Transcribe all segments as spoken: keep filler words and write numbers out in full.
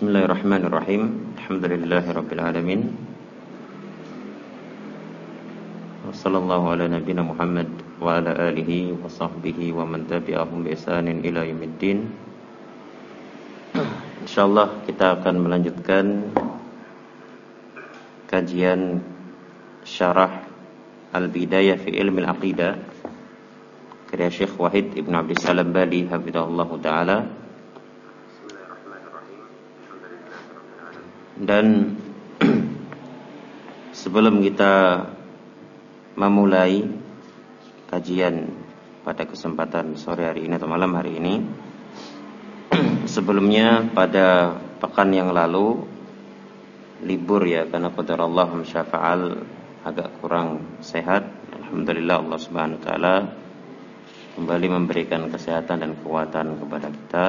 Bismillahirrahmanirrahim. Alhamdulillahirabbil alamin. Wassallallahu ala nabiyyina Muhammad wa ala alihi wa sahbihi wa man tabi'ahum bi ihsanin ila yaumiddin. Insyaallah kita akan melanjutkan kajian syarah Al-Bidayah fi Ilmi Al-Aqidah karya Syekh Wahid Ibn Abdul Salam Bali hafizahullahu taala. Dan sebelum kita memulai kajian pada kesempatan sore hari ini atau malam hari ini, sebelumnya pada pekan yang lalu libur ya, karena qadarullah syafa'al agak kurang sehat. Alhamdulillah Allah Subhanahu wa taala kembali memberikan kesehatan dan kekuatan kepada kita.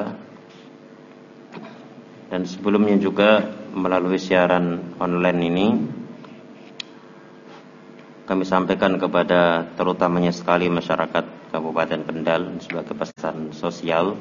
Dan sebelumnya juga melalui siaran online ini kami sampaikan kepada terutamanya sekali masyarakat Kabupaten Kendal sebagai pesan sosial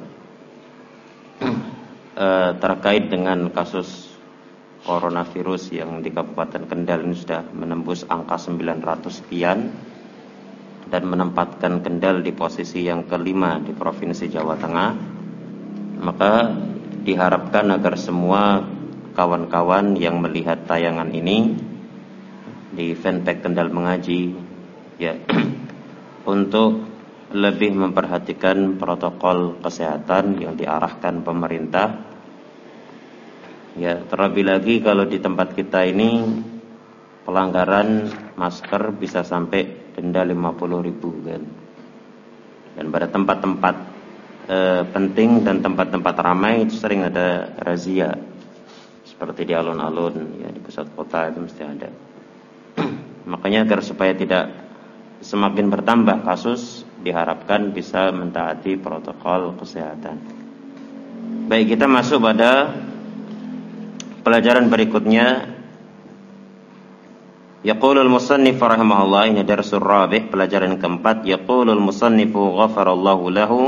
eh, terkait dengan kasus coronavirus yang di Kabupaten Kendal ini sudah menembus angka sembilan ratus sekian dan menempatkan Kendal di posisi yang kelima di Provinsi Jawa Tengah. Maka diharapkan agar semua kawan-kawan yang melihat tayangan ini di fanpage Kendal Mengaji ya untuk lebih memperhatikan protokol kesehatan yang diarahkan pemerintah. Ya, terlebih lagi kalau di tempat kita ini pelanggaran masker bisa sampai denda lima puluh ribu kan. Dan pada tempat-tempat E, penting dan tempat-tempat ramai itu sering ada razia, seperti di alun-alun ya, di pusat kota itu mesti ada. Makanya agar supaya tidak semakin bertambah kasus, diharapkan bisa mentaati protokol kesehatan. Baik, kita masuk pada pelajaran berikutnya. Yaqulul musannif rahimahullah, ini darsul rabi', pelajaran keempat. Yaqulul musannifu ghafarallahu lahu,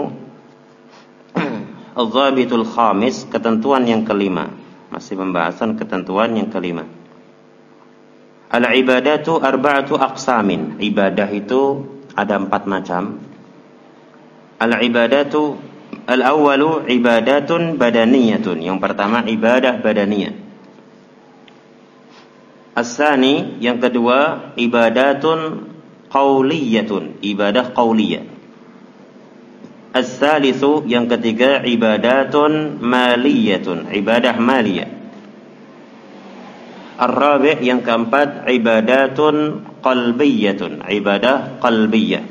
Al-Dhabitul Khamis, ketentuan yang kelima. Masih pembahasan ketentuan yang kelima. Al-ibadatu arba'atu aqsamin. Ibadah itu ada empat macam. Al-ibadatu al-awwalu ibadatun badaniyatun. Yang pertama ibadah badaniyah. As-sani, yang kedua ibadatun qauliyatun. Ibadah qauliyah. As-salisu, yang ketiga ibadatun maliyatun, ibadah maliyah. Ar-rabi', yang keempat ibadatun qalbiyatun, ibadah qalbiyah.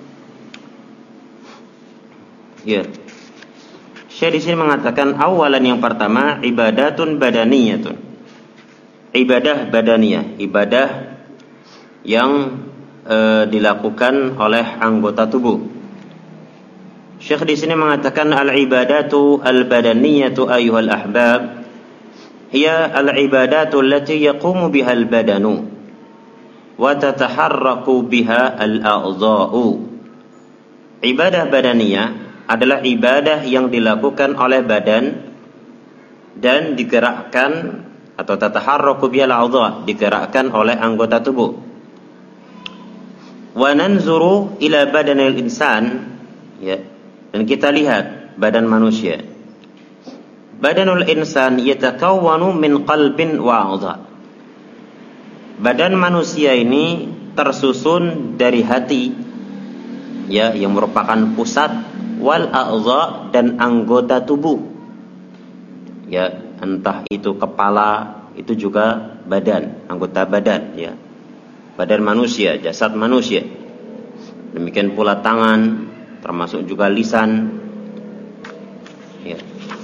Ya. Syekh di sini mengatakan awalan, yang pertama ibadatun badaniyatun. Ibadah badaniyah, ibadah yang e, dilakukan oleh anggota tubuh. Syekh di sini mengatakan al-ibadatu al-badaniyatu ayyuhal ahbab hiya al-ibadatu allati yaqumu biha al-badanu wa tataharraku biha al-a'dha'u. Ibadah badaniyah adalah ibadah yang dilakukan oleh badan dan digerakkan atau tataharraku biha al-a'dha', digerakkan oleh anggota tubuh. Wa nanzuru ila badanil insan, ya. Dan kita lihat badan manusia. Badanul insan yatakawwanu min qalbin wa a'dha. Badan manusia ini tersusun dari hati, ya, yang merupakan pusat, wal a'dha, dan anggota tubuh. Ya, entah itu kepala, itu juga badan, anggota badan, ya. Badan manusia, jasad manusia. Demikian pula tangan, termasuk juga lisan, ya.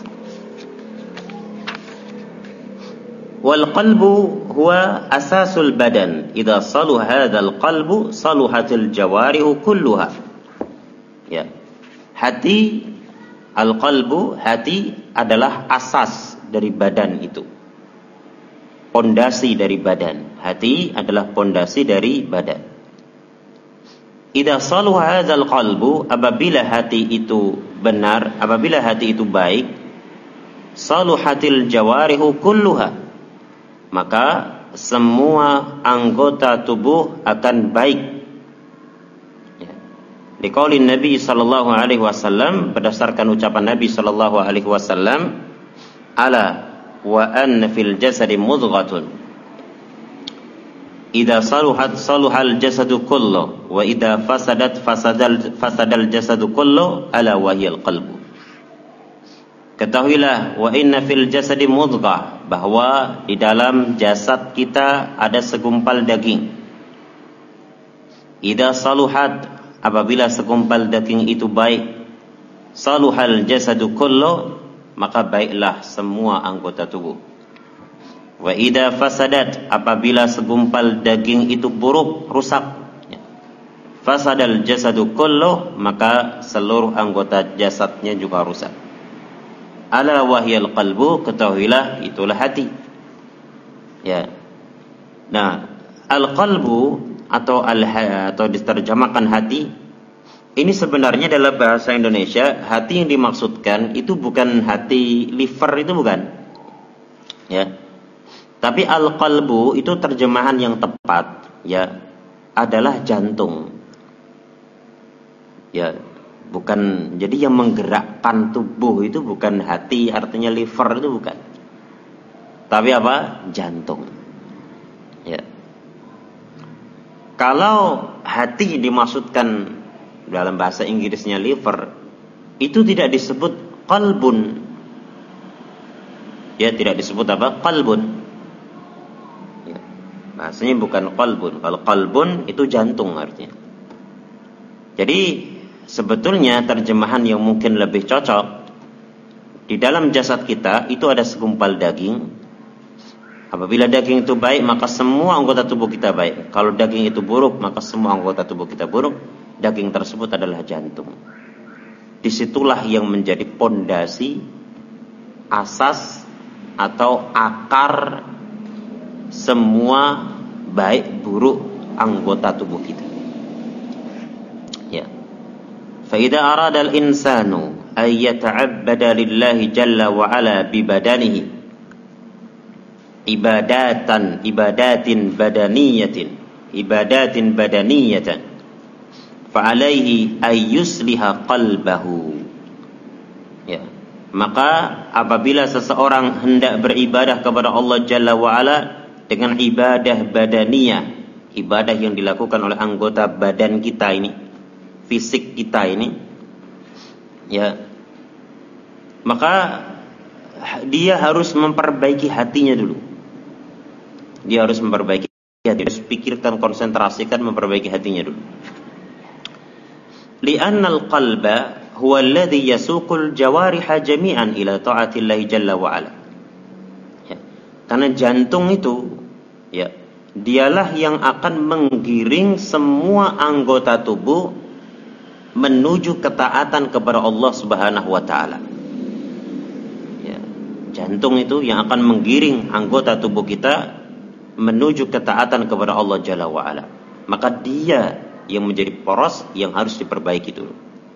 Wal qalbu huwa asasul badan. Idza saluha hadzal qalbu saluhatil jawarihu kulluha. Ya. Hati, al qalbu, hati adalah asas dari badan itu. Pondasi dari badan. Hati adalah pondasi dari badan. Idza saluha hadzal qalbu, apabila hati itu benar, apabila hati itu baik, saluhatil jawarihu kulluha, maka semua anggota tubuh akan baik. Ya. Liqaulin Nabi sallallahu alaihi wasallam, berdasarkan ucapan Nabi sallallahu alaihi wasallam, ala wa anna fil jasadi mudghatun idza saluhat saluhal jasadu kullu wa idza fasadat fasadal fasadal jasadu kullu ala wahyal qalbu. Ketahuilah, wa inna fil jasadi mudghah, bahwa di dalam jasad kita ada segumpal daging. Idza saluhat, apabila segumpal daging itu baik, saluhal jasadu kullu, maka baiklah semua anggota tubuh. Wa idza fasadat, apabila segumpal daging itu buruk, rusak, fasadal jasadu kullu, maka seluruh anggota jasadnya juga rusak. Ala wahyal qalbu, ketahuilah itulah hati. Ya. Nah, al-qalbu atau al atau diterjemahkan hati, ini sebenarnya dalam bahasa Indonesia hati yang dimaksudkan itu bukan hati liver, itu bukan. Ya. Tapi al-qalbu itu terjemahan yang tepat, ya, adalah jantung. Ya. Bukan, jadi yang menggerakkan tubuh itu bukan hati, artinya liver itu bukan. Tapi apa? Jantung. Ya. Kalau hati dimaksudkan dalam bahasa Inggrisnya liver, itu tidak disebut qalbun. Ya, tidak disebut apa? Qalbun. Ya. Bahasanya bukan qalbun. Kalau qalbun itu jantung artinya. Jadi sebetulnya terjemahan yang mungkin lebih cocok, di dalam jasad kita itu ada segumpal daging. Apabila daging itu baik, maka semua anggota tubuh kita baik. Kalau daging itu buruk, maka semua anggota tubuh kita buruk. Daging tersebut adalah jantung. Disitulah yang menjadi pondasi, asas atau akar semua baik buruk anggota tubuh kita. Ya. فإذا أراد الإنسان أن يتعبد لله جل وعلا ببدنه عبادات عبادات بدنية عبادات بدنية فعليه أن يصلح قلبه. Ya. Maka apabila seseorang hendak beribadah kepada Allah Jalla wa'ala dengan ibadah badaniyah, ibadah yang dilakukan oleh anggota badan kita ini, fisik kita ini, ya, maka dia harus memperbaiki hatinya dulu. Dia harus memperbaiki hati, harus pikirkan, konsentrasikan, memperbaiki hatinya dulu. Li'annal qalba huwa alladhi yasuqul jawariha jami'an ila ta'atillahi jalla wa ala. Ya. Karena jantung itu, ya, dialah yang akan menggiring semua anggota tubuh menuju ketaatan kepada Allah Subhanahu wa taala. Ya, jantung itu yang akan menggiring anggota tubuh kita menuju ketaatan kepada Allah Jalla wa ala. Maka dia yang menjadi poros yang harus diperbaiki dulu.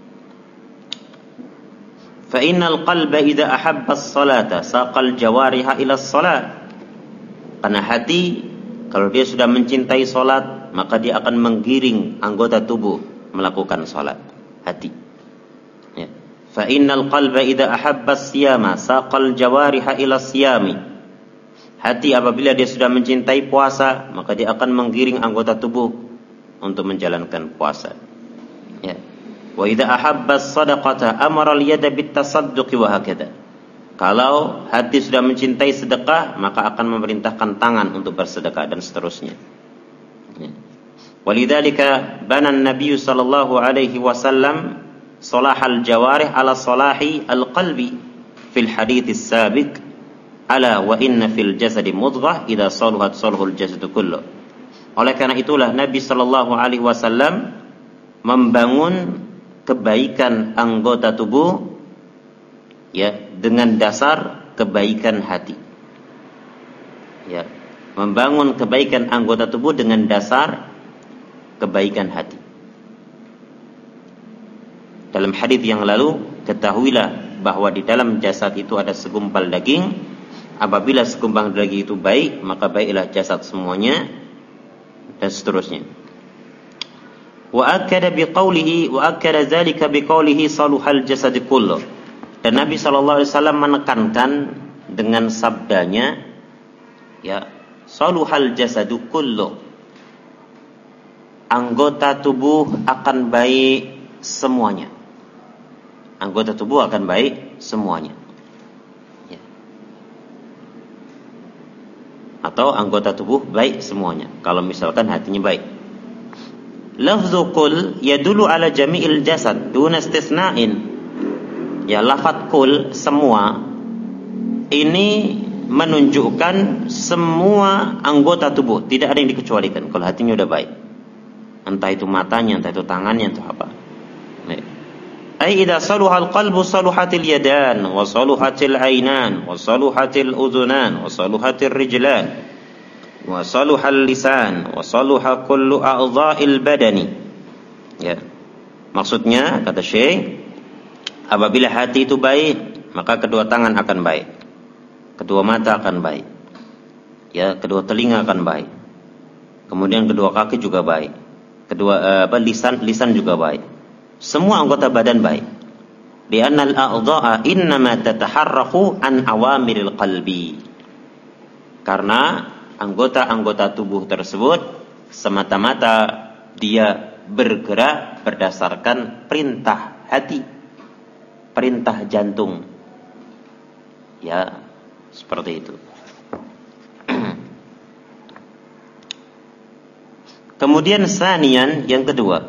Fa innal qalba idza ahabba as-salata saqal jawariha ila as-salat. Karena hati kalau dia sudah mencintai salat, maka dia akan menggiring anggota tubuh melakukan salat. Hati. Ya. Fa innal qalba idza ahabba as-siyama saqal jawariha ila as-siyami. Hati apabila dia sudah mencintai puasa, maka dia akan menggiring anggota tubuh untuk menjalankan puasa. Ya. Wa idza ahabba as-sadaqata amara al-yada bit-tasadduqi wa hakadha. Kalau hati sudah mencintai sedekah, maka akan memerintahkan tangan untuk bersedekah dan seterusnya. Ya. Walidzalika bana an-nabiy sallallahu alaihi wasallam salahal jawarih ala salahi al-qalbi fil hadits as-sabiq ala wa inna fil jasadi mudghah idza saluhat saluhul jasadu kullu. Oleh karena itulah Nabi sallallahu alaihi wasallam membangun kebaikan anggota tubuh, ya, dengan dasar kebaikan hati. Ya, membangun kebaikan anggota tubuh dengan dasar kebaikan hati. Dalam hadis yang lalu, ketahuilah bahwa di dalam jasad itu ada segumpal daging. Apabila segumpal daging itu baik, maka baiklah jasad semuanya, dan seterusnya. Wa akkada biqaulihi wa akkada dzalika biqaulihi saluhal jasad kullu. Dan Nabi sallallahu alaihi wasallam menekankan dengan sabdanya, ya, saluhal jasad kullu. Anggota tubuh akan baik semuanya. Anggota tubuh akan baik semuanya. Ya. Atau anggota tubuh baik semuanya. Kalau misalkan hatinya baik. Lafzu kul yadulu ala jami'il jasad duna istisna'in. Ya, lafaz kul semua ini menunjukkan semua anggota tubuh, tidak ada yang dikecualikan kalau hatinya udah baik. Entah itu matanya, entah itu tangannya, entah apa. Ai idza saluha al-qalbu saluhatil yadan wa saluhatil ainan wa saluhatil udhunan wa saluhatil rijlan wa saluhal lisan wa saluha kullu a'dha'il badani. Ya. Maksudnya kata Syekh, apabila hati itu baik, maka kedua tangan akan baik. Kedua mata akan baik. Ya, kedua telinga akan baik. Kemudian kedua kaki juga baik. Kedua apa lisan lisan juga baik. Semua anggota badan baik. Li'annal a'dha'a innama tataharraku an awamiril qalbi. Karena anggota-anggota tubuh tersebut semata-mata dia bergerak berdasarkan perintah hati, perintah jantung. Ya, seperti itu. Kemudian sanian, yang kedua,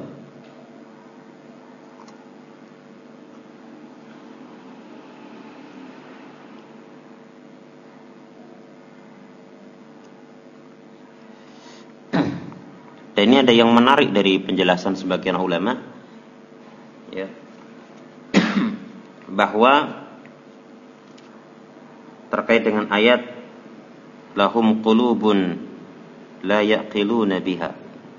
dan ini ada yang menarik dari penjelasan sebagian ulama, ya, bahwa terkait dengan ayat lahum qulubun la yaqiluna biha.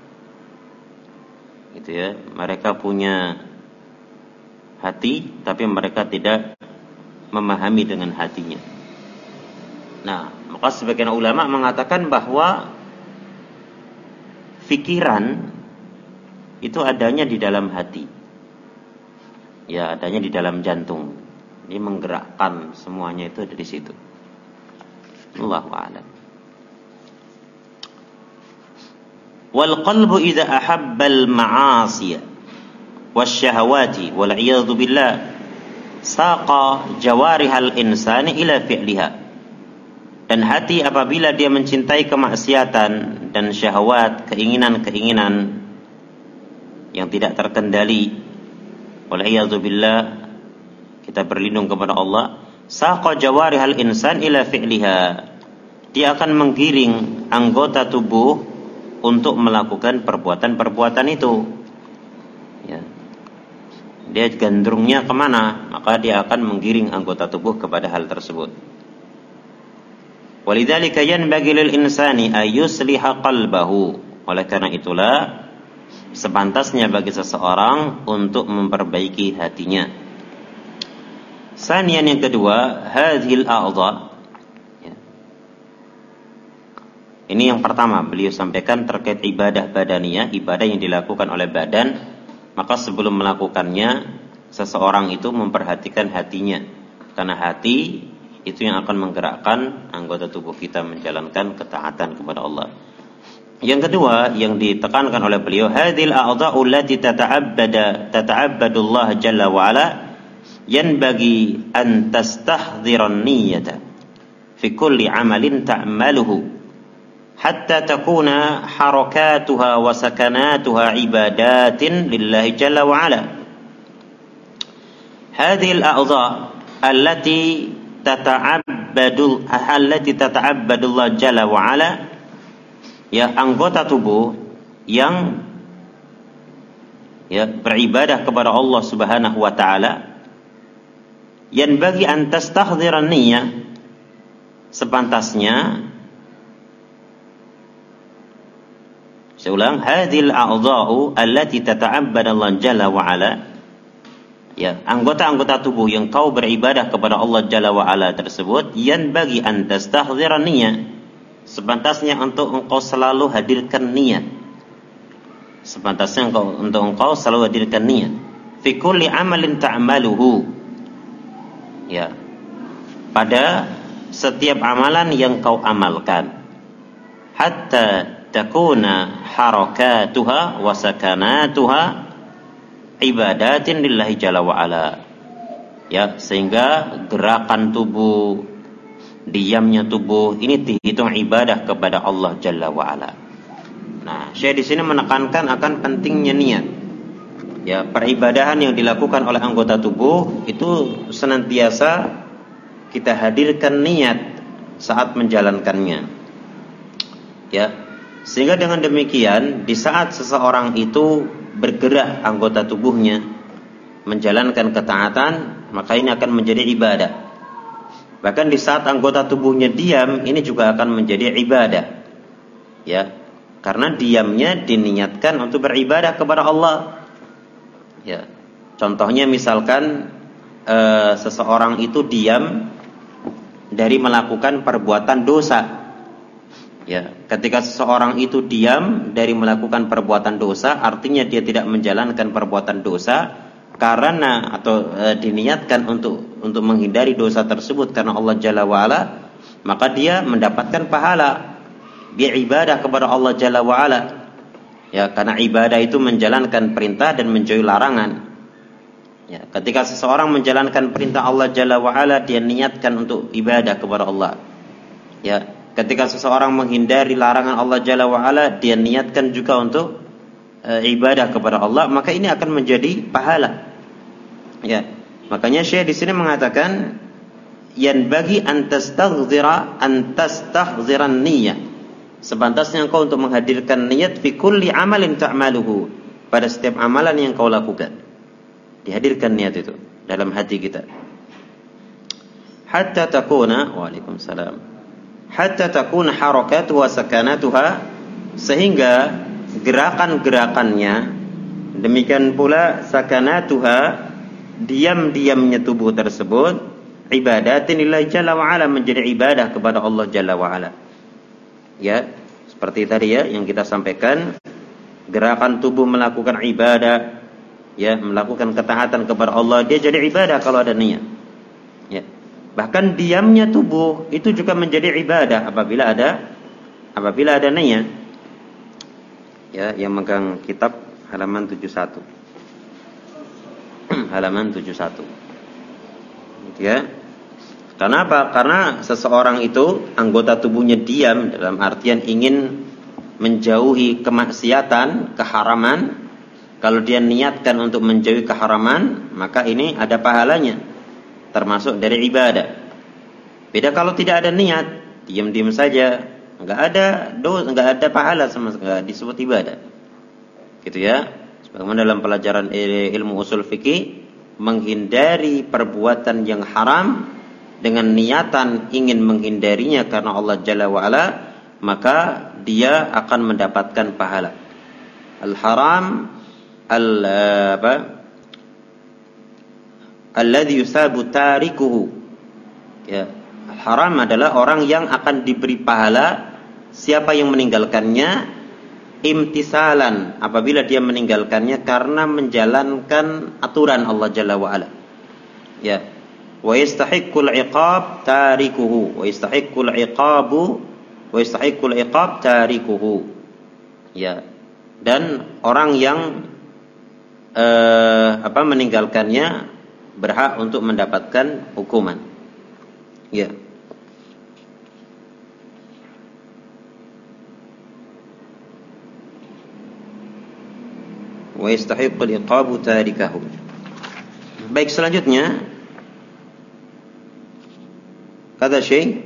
Gitu ya, mereka punya hati tapi mereka tidak memahami dengan hatinya. Nah, maka sebagian ulama mengatakan bahwa fikiran itu adanya di dalam hati. Ya, adanya di dalam jantung. Ini menggerakkan semuanya itu ada di situ. Allahu a'lam. Wal qalbu idza ahabbal ma'asiya wasyahawati wal iyadhu billah saqa jawarihal insani ila fi'liha. Dan hati apabila dia mencintai kemaksiatan dan syahwat, keinginan-keinginan yang tidak terkendali, wal iyadhu billah, kita berlindung kepada Allah, saqa jawarihal insan ila fi'liha, dia akan menggiring anggota tubuh untuk melakukan perbuatan-perbuatan itu. Ya. Dia gandrungnya kemana, maka dia akan menggiring anggota tubuh kepada hal tersebut. Walidzalika yanbaghi lil insani ayyusliha qalbahu. Oleh karena itulah sepantasnya bagi seseorang untuk memperbaiki hatinya. Sanian, yang kedua, hadhil a'dha. Ini yang pertama beliau sampaikan terkait ibadah badaniyah, ibadah yang dilakukan oleh badan. Maka sebelum melakukannya, seseorang itu memperhatikan hatinya, karena hati itu yang akan menggerakkan anggota tubuh kita menjalankan ketaatan kepada Allah. Yang kedua yang ditekankan oleh beliau, hadhil a'dha'u allati tata'abbada tata'abbadullah jalla wa ala yanbaghi an tastahdhiran niyyata fi kulli 'amalin ta'maluhu hatta takuna harakatuha wa sakanatuha ibadatin lillahi jalla wa ala. Hadhil a'dha' allati tata'abbadu allati tata'abbadullah jalla wa ala, ya, anggota tubuh yang ya beribadah kepada Allah Subhanahu wa taala, yang bagi an tastahdhiran niyyah, sepantasnya, saya ulang, hadhil a'dha'u allati tata'abbadullah jalla wa ala, Ya, anggota-anggota tubuh yang kau beribadah kepada Allah Jalla wa Ala tersebut, yan bagi an tastahdzira niyyah, sepantasnya untuk engkau selalu hadirkan niat. Sepantasnya engkau untuk engkau selalu hadirkan niat. Fi kulli amalin ta'maluhu. Ya. Pada setiap amalan yang kau amalkan. Hatta takuna harakatuha wa sakanatuha ibadatin lillahi jalla wa ala. Ya, sehingga gerakan tubuh, diamnya tubuh ini dihitung ibadah kepada Allah jalla wa ala. Nah, Syekh di sini menekankan akan pentingnya niat. Ya, peribadahan yang dilakukan oleh anggota tubuh itu senantiasa kita hadirkan niat saat menjalankannya. Ya, sehingga dengan demikian di saat seseorang itu bergerak anggota tubuhnya menjalankan ketaatan, maka ini akan menjadi ibadah. Bahkan di saat anggota tubuhnya diam, ini juga akan menjadi ibadah. Ya, karena diamnya diniatkan untuk beribadah kepada Allah. Ya, contohnya misalkan e, seseorang itu diam dari melakukan perbuatan dosa. Ya, ketika seseorang itu diam dari melakukan perbuatan dosa, artinya dia tidak menjalankan perbuatan dosa karena atau e, diniatkan untuk untuk menghindari dosa tersebut karena Allah Jalla wa Ala, maka dia mendapatkan pahala. Dia ibadah kepada Allah Jalla wa Ala. Ya, karena ibadah itu menjalankan perintah dan menjauhi larangan. Ya, ketika seseorang menjalankan perintah Allah Jalla wa Ala, dia niatkan untuk ibadah kepada Allah. Ya, ketika seseorang menghindari larangan Allah Jalla wa Ala, dia niatkan juga untuk e, ibadah kepada Allah, maka ini akan menjadi pahala. Ya, makanya Syekh di sini mengatakan yan bagi antastaghzira antastahziran niyyah. Sepantasnya engkau untuk menghadirkan niat fi kulli amalin ta'maluhu, pada setiap amalan yang kau lakukan. Dihadirkan niat itu dalam hati kita. Hatta takuna, waalaikumsalam. Hatta takuna harakatuha wa sakanatuha, sehingga gerakan-gerakannya, demikian pula sakanatuha, diam-diamnya tubuh tersebut, ibadatin lillahi jalla wa ala, menjadi ibadah kepada Allah Jalla wa Ala. Ya, seperti tadi ya yang kita sampaikan, gerakan tubuh melakukan ibadah, ya, melakukan ketaatan kepada Allah, dia jadi ibadah kalau ada niat. Ya. Bahkan diamnya tubuh itu juga menjadi ibadah apabila ada apabila ada niat. Ya, yang megang kitab halaman tujuh puluh satu. Halaman tujuh puluh satu. Ya. Kenapa? Karena seseorang itu anggota tubuhnya diam dalam artian ingin menjauhi kemaksiatan, keharaman. Kalau dia niatkan untuk menjauhi keharaman, maka ini ada pahalanya, termasuk dari ibadah. Beda kalau tidak ada niat, diam-diam saja, enggak ada dosa, enggak ada pahala sama sekali, enggak disebut ibadah. Gitu ya. Sebagaimana dalam pelajaran ilmu usul fikih, menghindari perbuatan yang haram dengan niatan ingin menghindarinya karena Allah Jalla wa Ala, maka dia akan mendapatkan pahala. Al-haram al apa? Alladhi yusabu tarikuhu. Ya, al-haram adalah orang yang akan diberi pahala siapa yang meninggalkannya imtisalan, apabila dia meninggalkannya karena menjalankan aturan Allah Jalla wa Ala. Ya. Wa yastahiqqul iqab tarikuhu, wa yastahiqqul iqabu wa yastahiqqul iqab tarikuhu. Ya. Dan orang yang eh, apa meninggalkannya berhak untuk mendapatkan hukuman. Ya. Wa yastahiqqul iqabu tarikahu. Baik, selanjutnya kata Syekh,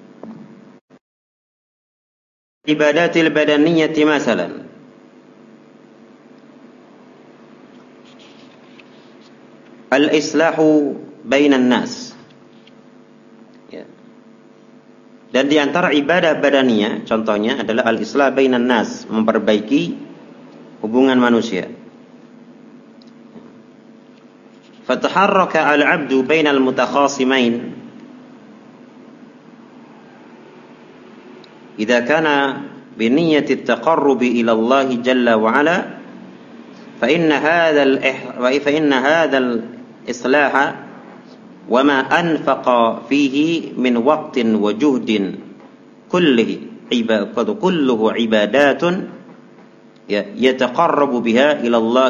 ibadatil badaniyati masalan, al-islahu bainan nas. Ya. Dan di antara ibadah badaniyah contohnya adalah al-islah bainan nas, memperbaiki hubungan manusia. fataharraka al-'abdu bainal mutakhasimain idza kana bi niyyati at-taqarrubi ila Allah jalla wa ala fa inna hadha al fa inna hadha al-islaha wa ma anfaqa fihi min waqtin wa juhdin kullihi ibadatu kulluhu ibadatun yataqarrabu biha ila Allah.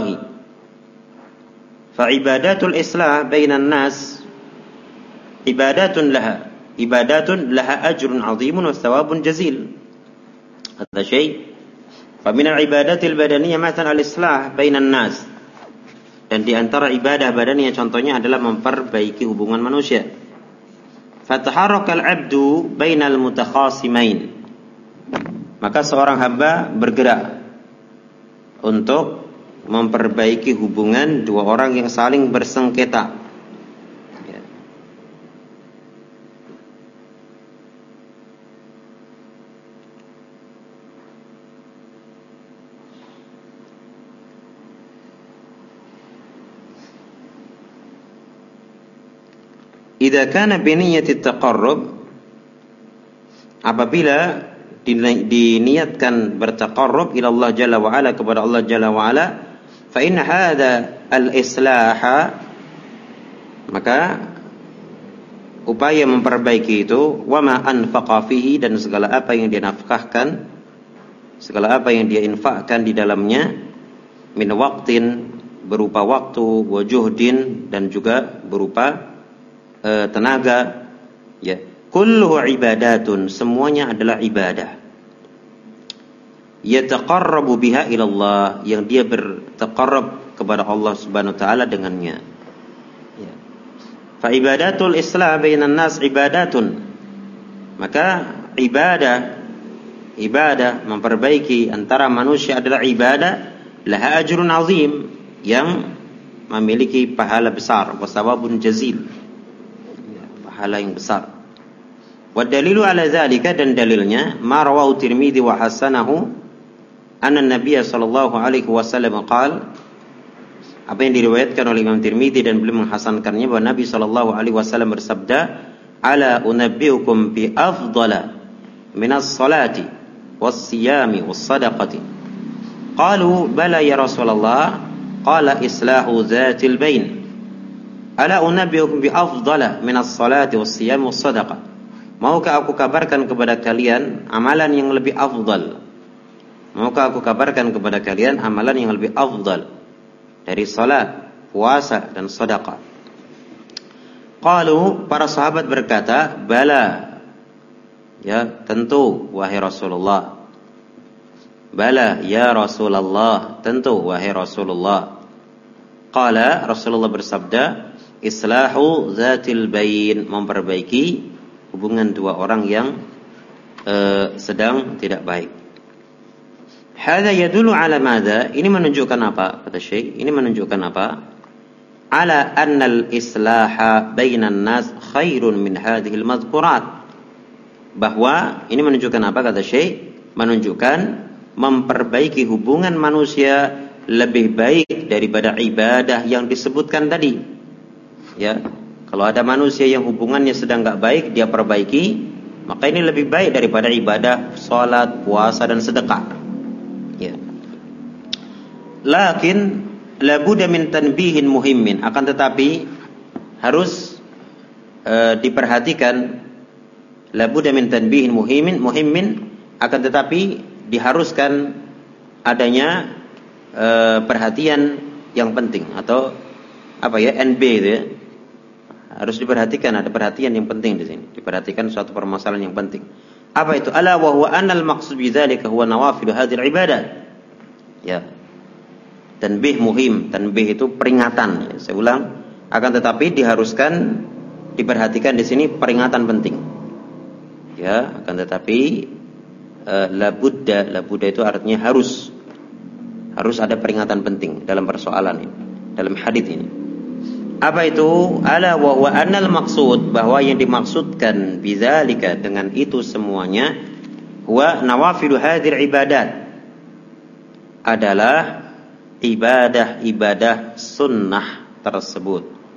Fa ibadatul islah bainan nas ibadatun laha ibadatun laha ajrun 'azimun wa thawabun jazil. Hadha syai' fa min al-ibadatil badaniyah mathalan al-islah bainan nas. Dan di antara ibadah badaniyah contohnya adalah memperbaiki hubungan manusia. Fataharraka al-'abdu bainal mutakhasimain. Maka seorang hamba bergerak untuk memperbaiki hubungan dua orang yang saling bersengketa. Ya. Idza kana bi niyyati at-taqarrub, apabila diniatkan bertaqarrub ila Allah jalla wa ala, kepada Allah jalla wa ala, fa inna hadha al-islaha, maka upaya memperbaiki itu, wa ma anfaqa fihi, dan segala apa yang dia nafkahkan, segala apa yang dia infakkan di dalamnya, min waqtin, berupa waktu, wa juhdin, dan juga berupa e, tenaga, ya, kulluhu ibadatun, semuanya adalah ibadah. Yataqarrabu biha ila Allah, yang dia bertaqarrab kepada Allah Subhanahu wa taala dengannya. Ya. Fa ibadatul islah bainan nas ibadatun. Maka ibadah ibadah memperbaiki antara manusia adalah ibadah laha ajrun azim, yang memiliki pahala besar, wa thawabun jazil. Ya, pahala yang besar. Wa dalilu ala zalika, dan dalilnya ma rawahu Tirmidzi wa hasanahu anna Nabiy sallallahu alaihi wasallam qaal, apa yang diriwayatkan oleh Imam Tirmidzi dan beliau menghasankannya, bahwa Nabi sallallahu alaihi wasallam bersabda, ala unabbiukum bi afdala minas salati was siyami was sadaqati. Qalu bala ya Rasulullah, qala islahu dzatil bain. Ala unabbiukum bi afdala minas salati was siyami was sadaqah. Maukah aku kabarkan kepada kalian amalan yang lebih afdal? Maukah aku kabarkan kepada kalian amalan yang lebih afdal dari salat, puasa, dan sedekah? Qalu, para sahabat berkata, bala, ya tentu wahai Rasulullah. Bala ya Rasulullah, tentu wahai Rasulullah. Qala, Rasulullah bersabda, islahu zatil bain, memperbaiki hubungan dua orang yang uh, sedang tidak baik. Hadza yadullu ala madza? Ini menunjukkan apa? Kata Syekh, ini menunjukkan apa? Ala annal islaha bainan nas khairun min hadhil madhkurat. Bahwa ini menunjukkan apa? Kata Syekh, menunjukkan memperbaiki hubungan manusia lebih baik daripada ibadah yang disebutkan tadi. Ya, kalau ada manusia yang hubungannya sedang enggak baik, dia perbaiki, maka ini lebih baik daripada ibadah salat, puasa, dan sedekah. Ya. Lakin labuda min tanbihin muhimmin, akan tetapi harus e, diperhatikan, labuda min tanbihin muhimmin muhimmin, akan tetapi diharuskan adanya e, perhatian yang penting, atau apa ya, N B itu ya. Harus diperhatikan, ada perhatian yang penting di sini, diperhatikan suatu permasalahan yang penting. Apa itu? Ala wa huwa anal maqsud bidzalika huwa nawafil hadhil ibadat. Ya. Tanbih muhim, tanbih itu peringatan, ya, saya ulang. Akan tetapi diharuskan diperhatikan di sini peringatan penting. Ya, akan tetapi uh, labudda, labudda itu artinya harus. Harus ada peringatan penting dalam persoalan ini, dalam hadits ini. Apa itu? Ala wa huwa annal maqsud, bahwa yang dimaksudkan bidzalika, dengan itu semuanya, huwa nawafilu hadhil ibadat, adalah ibadah-ibadah sunnah tersebut.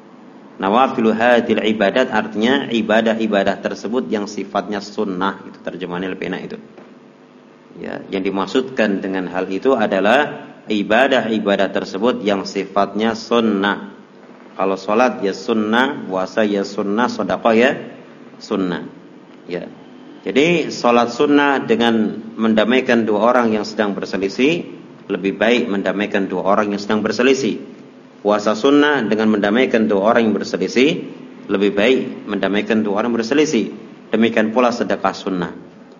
Nawafilu hadil ibadat artinya ibadah-ibadah tersebut yang sifatnya sunnah, itu terjemahannya lebih enak itu. Ya, yang dimaksudkan dengan hal itu adalah ibadah-ibadah tersebut yang sifatnya sunnah. Kalau sholat ya sunnah, puasa ya sunnah, sedekah ya sunnah. Ya. Jadi sholat sunnah dengan mendamaikan dua orang yang sedang berselisih lebih baik mendamaikan dua orang yang sedang berselisih. Puasa sunnah dengan mendamaikan dua orang yang berselisih lebih baik mendamaikan dua orang yang berselisih. Demikian pula sedekah sunnah.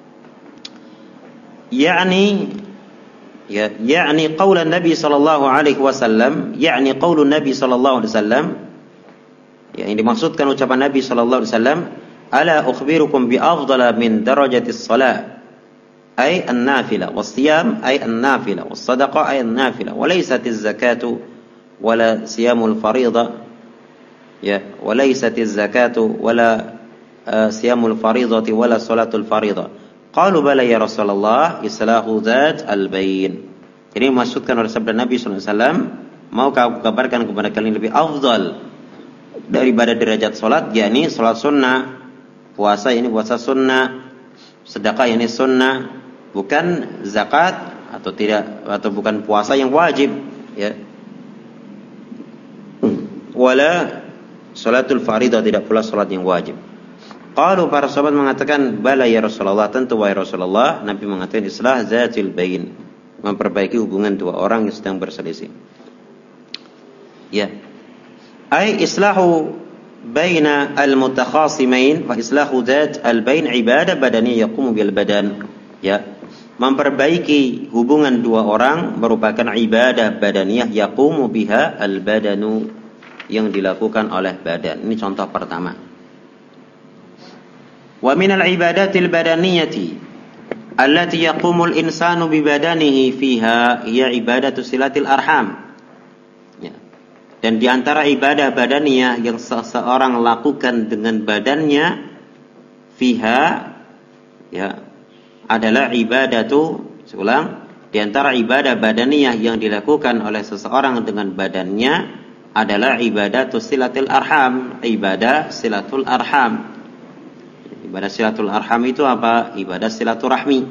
yakni ya yakni qaul Nabi sallallahu alaihi wasallam, yakni qaul Nabi sallallahu alaihi wasallam, ya, yang dimaksudkan ucapan Nabi sallallahu alaihi wasallam, ala ukhbirukum bi afdala min darajati shalah ay an-nafila was-siyam ay an-nafila was-sadaqah ay an-nafila wa laysat az-zakatu wala siyamul fariḍah, ya, wa laysat az-zakatu wala uh, siyamul fariḍati wala salatul fariḍah. Qalu bala ya Rasulullah islahu dzat al-bain. Jadi maksudkan oleh sabda Nabi sallallahu alaihi wasallam, maukah aku kabarkan kepada kalian lebih afdal daripada derajat salat, yakni salat sunnah, puasa ini puasa sunnah, sedekah ini sunnah, bukan zakat atau tidak, atau bukan puasa yang wajib, ya. Wala salatul faridah, tidak pula salat yang wajib. Qalu, para sahabat mengatakan, bala ya Rasulullah, tentu wahai Rasulullah. Nabi mengatakan islah zatil bain, memperbaiki hubungan dua orang yang sedang berselisih. Ya. Ai islahu baina al-mutakhasimain wa islahu dzat al-bain ibadah badaniyah yaqumu bil badan. Ya. Memperbaiki hubungan dua orang merupakan ibadah badaniyah yaqumu biha al-badanu, yang dilakukan oleh badan. Ini contoh pertama. Wa min al-ibadatil badaniyati allati yaqumu al-insanu bi badanihi fiha hiya ibadatu silatil arham. Ya. Dan di antara ibadah badaniyah yang seseorang lakukan dengan badannya fiha, ya, adalah ibadatu, ulang, di antara ibadah badaniyah yang dilakukan oleh seseorang dengan badannya adalah ibadatu silatul arham, ibadah silatul arham. Ibadah silatul arham itu apa? Ibadah silaturahmi.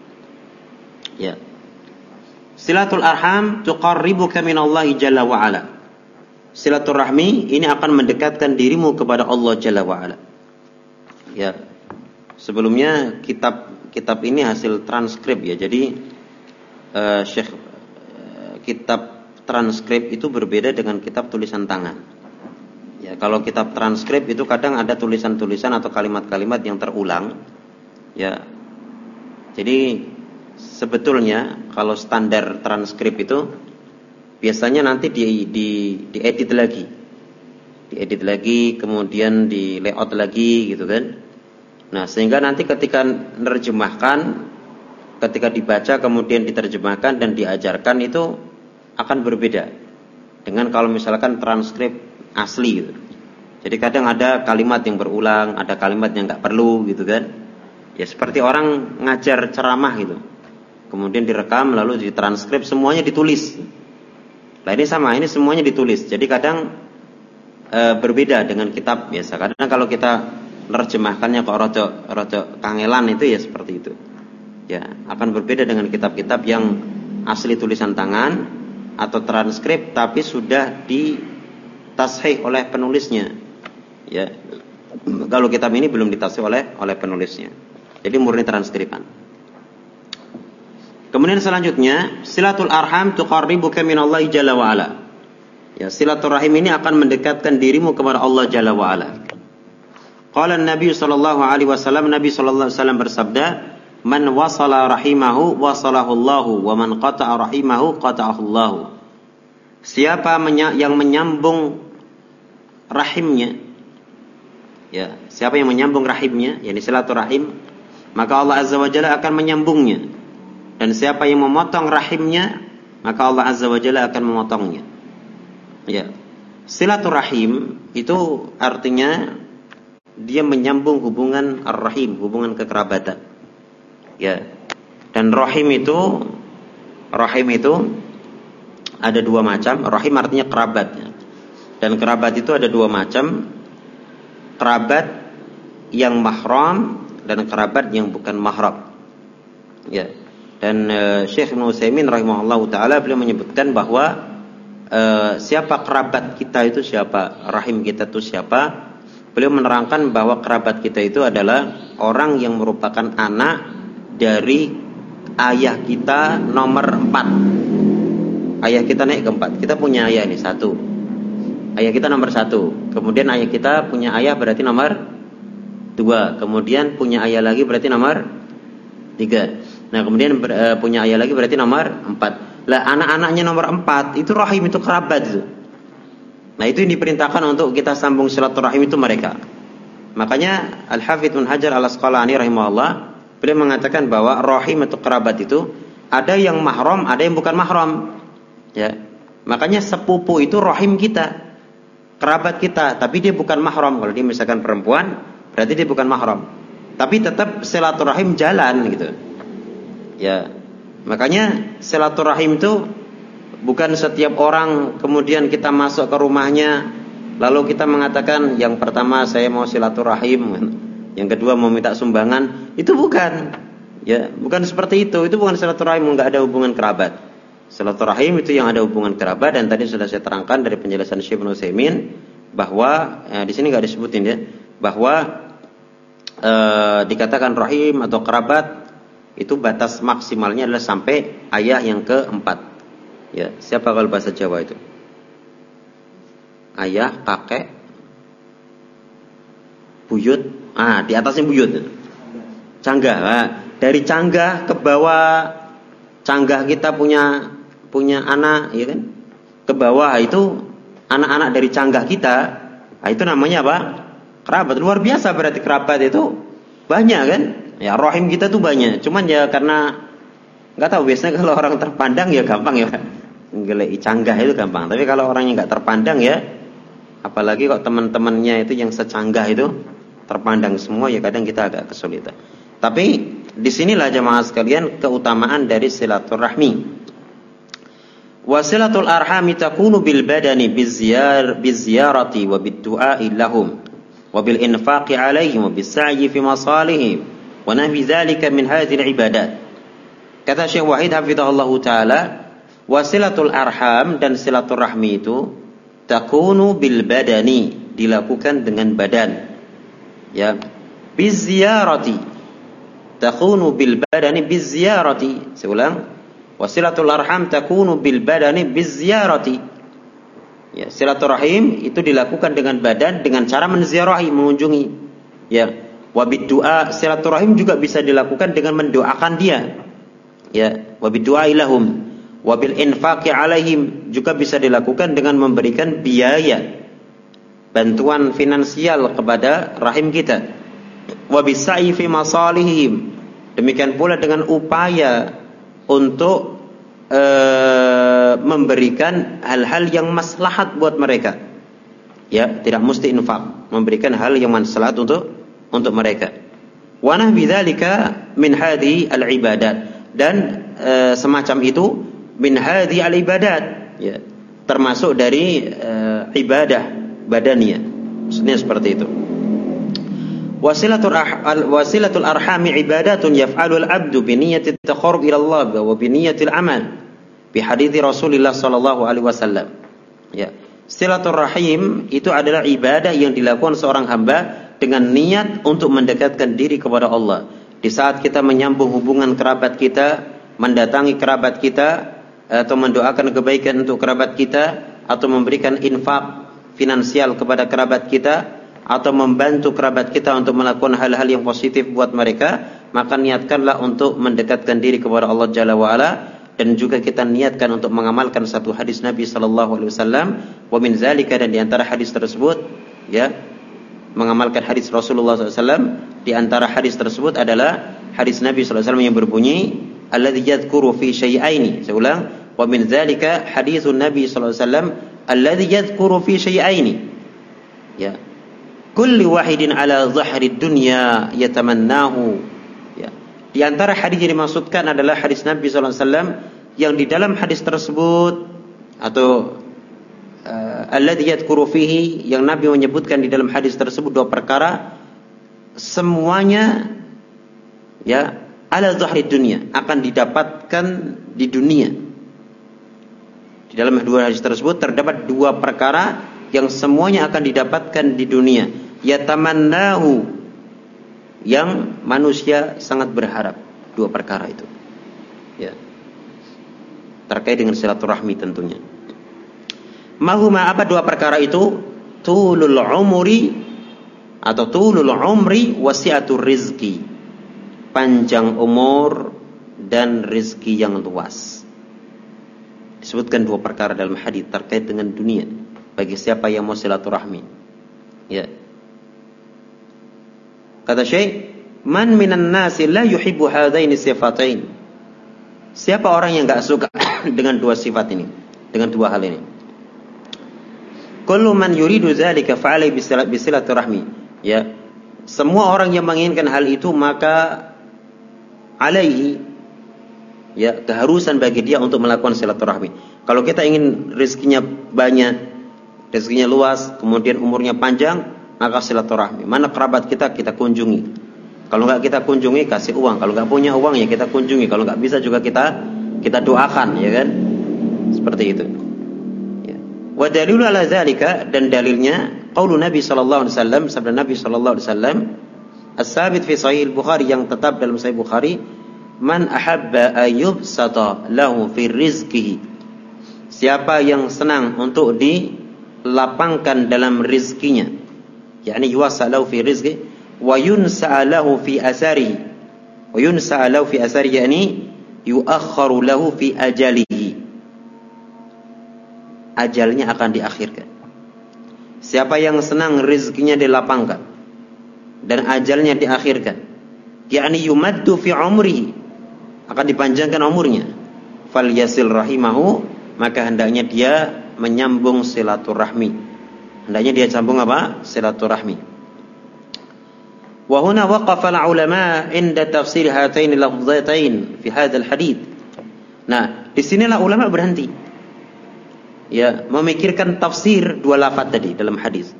Ya. Silatul arham tuqarribuka minallahi jalla wa ala. Silaturahmi ini akan mendekatkan dirimu kepada Allah jalla wa ala. Ya. Sebelumnya kitab kitab ini hasil transkrip, ya. Jadi uh, Syekh uh, kitab transkrip itu berbeda dengan kitab tulisan tangan. Ya, kalau kitab transkrip itu kadang ada tulisan-tulisan atau kalimat-kalimat yang terulang. Ya. Jadi sebetulnya kalau standar transkrip itu biasanya nanti di di diedit lagi. Diedit lagi, kemudian di layout lagi gitu kan. Nah, sehingga nanti ketika menerjemahkan, ketika dibaca kemudian diterjemahkan dan diajarkan itu akan berbeda dengan kalau misalkan transkrip asli gitu. Jadi kadang ada kalimat yang berulang, ada kalimat yang nggak perlu gitu kan. Ya seperti orang ngajar ceramah gitu. Kemudian direkam lalu ditranskrip, semuanya ditulis. Nah ini sama, ini semuanya ditulis. Jadi kadang e, berbeda dengan kitab biasa. Karena kalau kita menerjemahkannya kok rojo rojo kangelan itu ya seperti itu. Ya akan berbeda dengan kitab-kitab yang asli tulisan tangan atau transkrip tapi sudah ditashih oleh penulisnya. Ya. Kalau kitab ini belum ditashih oleh oleh penulisnya. Jadi murni transkripan. Kemudian selanjutnya, silatul arham tuqarribuka minallahi jalla wa ala. Ya, silaturahim ini akan mendekatkan dirimu kepada Allah jalla wa ala. Qala an-nabi sallallahu alaihi wasallam, Nabi sallallahu alaihi wasallam bersabda, man wasala rahimahu wasalahu Allahu wa man qata'a rahimahu qata'ahu Allahu. Siapa menya- yang menyambung rahimnya, ya, siapa yang menyambung rahimnya, yakni silaturahim, maka Allah azza wa jalla akan menyambungnya. Dan siapa yang memotong rahimnya, maka Allah azza wa jalla akan memotongnya. Ya. Silaturahim itu artinya dia menyambung hubungan ar-rahim, hubungan kekerabatan. Ya. Dan rahim itu rahim itu ada dua macam. Rahim artinya kerabat, ya. Dan kerabat itu ada dua macam. Kerabat yang mahram dan kerabat yang bukan mahram. Ya. Dan uh, Syekh Ibnu Utsaimin rahimahullahu taala beliau menyebutkan bahwa uh, siapa kerabat kita itu siapa, rahim kita itu siapa? Beliau menerangkan bahwa kerabat kita itu adalah orang yang merupakan anak dari ayah kita nomor empat. Ayah kita naik ke empat. Kita punya ayah ini satu. Ayah kita nomor satu. Kemudian ayah kita punya ayah berarti nomor dua. Kemudian punya ayah lagi berarti nomor tiga. Nah kemudian ber, uh, punya ayah lagi berarti nomor empat. Lah anak-anaknya nomor empat itu rahim, itu kerabat itu. Nah itu yang diperintahkan untuk kita sambung silaturahim itu mereka. Makanya Al-Hafidz Ibnu Hajar Al-Asqalani rahimahullah beliau mengatakan bahwa rahim atau kerabat itu ada yang mahram, ada yang bukan mahram. Ya. Makanya sepupu itu rahim kita, kerabat kita, tapi dia bukan mahram. Kalau dia misalkan perempuan, berarti dia bukan mahram. Tapi tetap silaturahim jalan gitu. Ya. Makanya silaturahim itu bukan setiap orang kemudian kita masuk ke rumahnya lalu kita mengatakan yang pertama saya mau silaturahim, yang kedua mau minta sumbangan. Itu bukan. Ya, bukan seperti itu. Itu bukan silaturahim, enggak ada hubungan kerabat. Silaturahim itu yang ada hubungan kerabat, dan tadi sudah saya terangkan dari penjelasan Syekh Ibnu Utsaimin bahwa eh, di sini enggak disebutin ya, bahwa eh, dikatakan rahim atau kerabat itu batas maksimalnya adalah sampai ayah yang keempat. Ya, siapa kalau bahasa Jawa itu? Ayah, kakek, buyut. Ah, di atasnya buyut. Canggah. Nah, dari canggah ke bawah, canggah kita punya punya anak, ya kan? Ke bawah itu anak-anak dari canggah kita. Nah, itu namanya apa? Kerabat. Luar biasa berarti kerabat itu banyak kan? Ya, rahim kita tuh banyak. Cuman ya karena nggak tahu, biasanya kalau orang terpandang ya gampang ya. Ngelei canggah itu gampang. Tapi kalau orang yang nggak terpandang ya, apalagi kok teman-temannya itu yang secanggah itu terpandang semua, ya kadang kita agak kesulitan. Tapi disinilah jemaah sekalian keutamaan dari silaturahmi. Wasilatul arhami takunu bil badani bizyar bizyarati wa bid-du'a'i lahum wa bil infaqi 'alaihim wa bis sa'yi fi masalihim wa nahwi dzalika min hadhihi al-ibadat. Kata Syekh Wahid hafizahullahu taala, wasilatul arham dan silaturahmi itu takunu bil badani, dilakukan dengan badan. Ya, bizyarati. Takunu bil badani bizyarati. Saya ulang. Wasilatul arham takunu bil badani bizyarati. Ya, silaturahim itu dilakukan dengan badan dengan cara menziarahi, mengunjungi. Ya, wa bid-du'a, silaturahim juga bisa dilakukan dengan mendoakan dia. Ya, wa bid-du'a lahum. Wabil infaqi alaihim, juga bisa dilakukan dengan memberikan biaya, bantuan finansial kepada rahim kita. Wabis sa'i fi masalihim, demikian pula dengan upaya untuk e, memberikan hal-hal yang maslahat buat mereka. Ya, tidak mesti infak, memberikan hal yang maslahat untuk untuk mereka. Wa nahwi dzalika min hadhihi al-ibadat, dan e, semacam itu min hadhi al-ibadat, ya, termasuk dari uh, ibadah badaniyah. Maksudnya seperti itu. Wasilatul ah, wasilatul arhami ibadatun yaf'alu al-'abdu bi niyyati at-taqarrub ila Allah wa bi niyyati al-'amal bi hadits Rasulullah sallallahu alaihi wasallam. Ya, silaturahim itu adalah ibadah yang dilakukan seorang hamba dengan niat untuk mendekatkan diri kepada Allah. Di saat kita menyambung hubungan kerabat kita, mendatangi kerabat kita, atau mendoakan kebaikan untuk kerabat kita, atau memberikan infak finansial kepada kerabat kita, atau membantu kerabat kita untuk melakukan hal-hal yang positif buat mereka, maka niatkanlah untuk mendekatkan diri kepada Allah Jalla wa'ala. Dan juga kita niatkan untuk mengamalkan satu hadis Nabi sallallahu alaihi wasallam, wa min zalika, dan di antara hadis tersebut, ya, mengamalkan hadis Rasulullah sallallahu alaihi wasallam, di antara hadis tersebut adalah hadis Nabi sallallahu alaihi wasallam yang berbunyi, alladzi yadhkuru fi syai'aini. Saya ulang, wa min dzalika haditsun Nabi sallallahu alaihi wasallam alladzi yadhkuru fi syai'aini. Ya. Kulli wahidin ala dhahri dunya yatamannahu. Ya. Di antara hadis yang dimaksudkan adalah hadis Nabi sallallahu alaihi wasallam yang di dalam hadis tersebut, atau uh, alladzi yadhkuru fihi, yang Nabi menyebutkan di dalam hadis tersebut dua perkara, semuanya ya ala zahri dunia, akan didapatkan di dunia. Di dalam dua hadis tersebut terdapat dua perkara yang semuanya akan didapatkan di dunia. Yatamannahu, yang manusia sangat berharap. Dua perkara itu ya, terkait dengan silaturahmi tentunya. Mahuma, apa dua perkara itu? Tulul umri atau tulul umri wasi'atur rizki, panjang umur dan rizki yang luas. Disebutkan dua perkara dalam hadis terkait dengan dunia bagi siapa yang mau silaturahmi. Ya. Kata Syekh, man minan nasi la yuhibbu hadaini sifatain. Siapa orang yang enggak suka dengan dua sifat ini, dengan dua hal ini? Kullu man yuridu dzalika fa'alai bisilaturahmi. Ya. Semua orang yang menginginkan hal itu, maka alaihi, ya, keharusan bagi dia untuk melakukan silaturahmi. Kalau kita ingin rezekinya banyak, rezekinya luas, kemudian umurnya panjang, maka silaturahmi. Mana kerabat kita, kita kunjungi. Kalau enggak kita kunjungi, kasih uang. Kalau enggak punya uang, ya kita kunjungi. Kalau enggak bisa juga kita kita doakan, ya kan? Seperti itu. Ya. Wa dalilu ala dzalika, dan dalilnya qaulun Nabi sallallahu alaihi wasallam, sabda Nabi sallallahu alaihi wasallam, as-sabit fi sahih Bukhari, yang tetap dalam sahih Bukhari, man ahabba ayyubsata lahu fi rizqihi. Siapa yang senang untuk dilapangkan dalam rizkinya, yakni yuwassa lahu fi rizqi wa yunsa lahu fi asarihi, wa yunsa lahu fi asarihi, yakni yuakharu lahu fi ajalihi, ajalnya akan diakhirkan. Siapa yang senang rizkinya dilapangkan dan ajalnya diakhirkan, yakni yumaddu fi umrihi, akan dipanjangkan umurnya, fal yasil rahimahu, maka hendaknya dia menyambung silaturahmi. Hendaknya dia sambung apa? Silaturahmi. Wa huna waqafa al-ulama inda tafsir hatain al-lafzatain fi hadzal hadits. Nah, di sinilah ulama berhenti, ya, memikirkan tafsir dua lafaz tadi dalam hadis.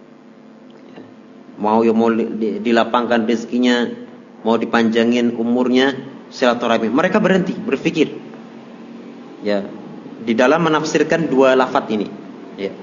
Mau yang mau dilapangkan rezekinya, mau dipanjangin umurnya, silaturahmi. Mereka berhenti berpikir, ya, di dalam menafsirkan dua lafaz ini. Ya.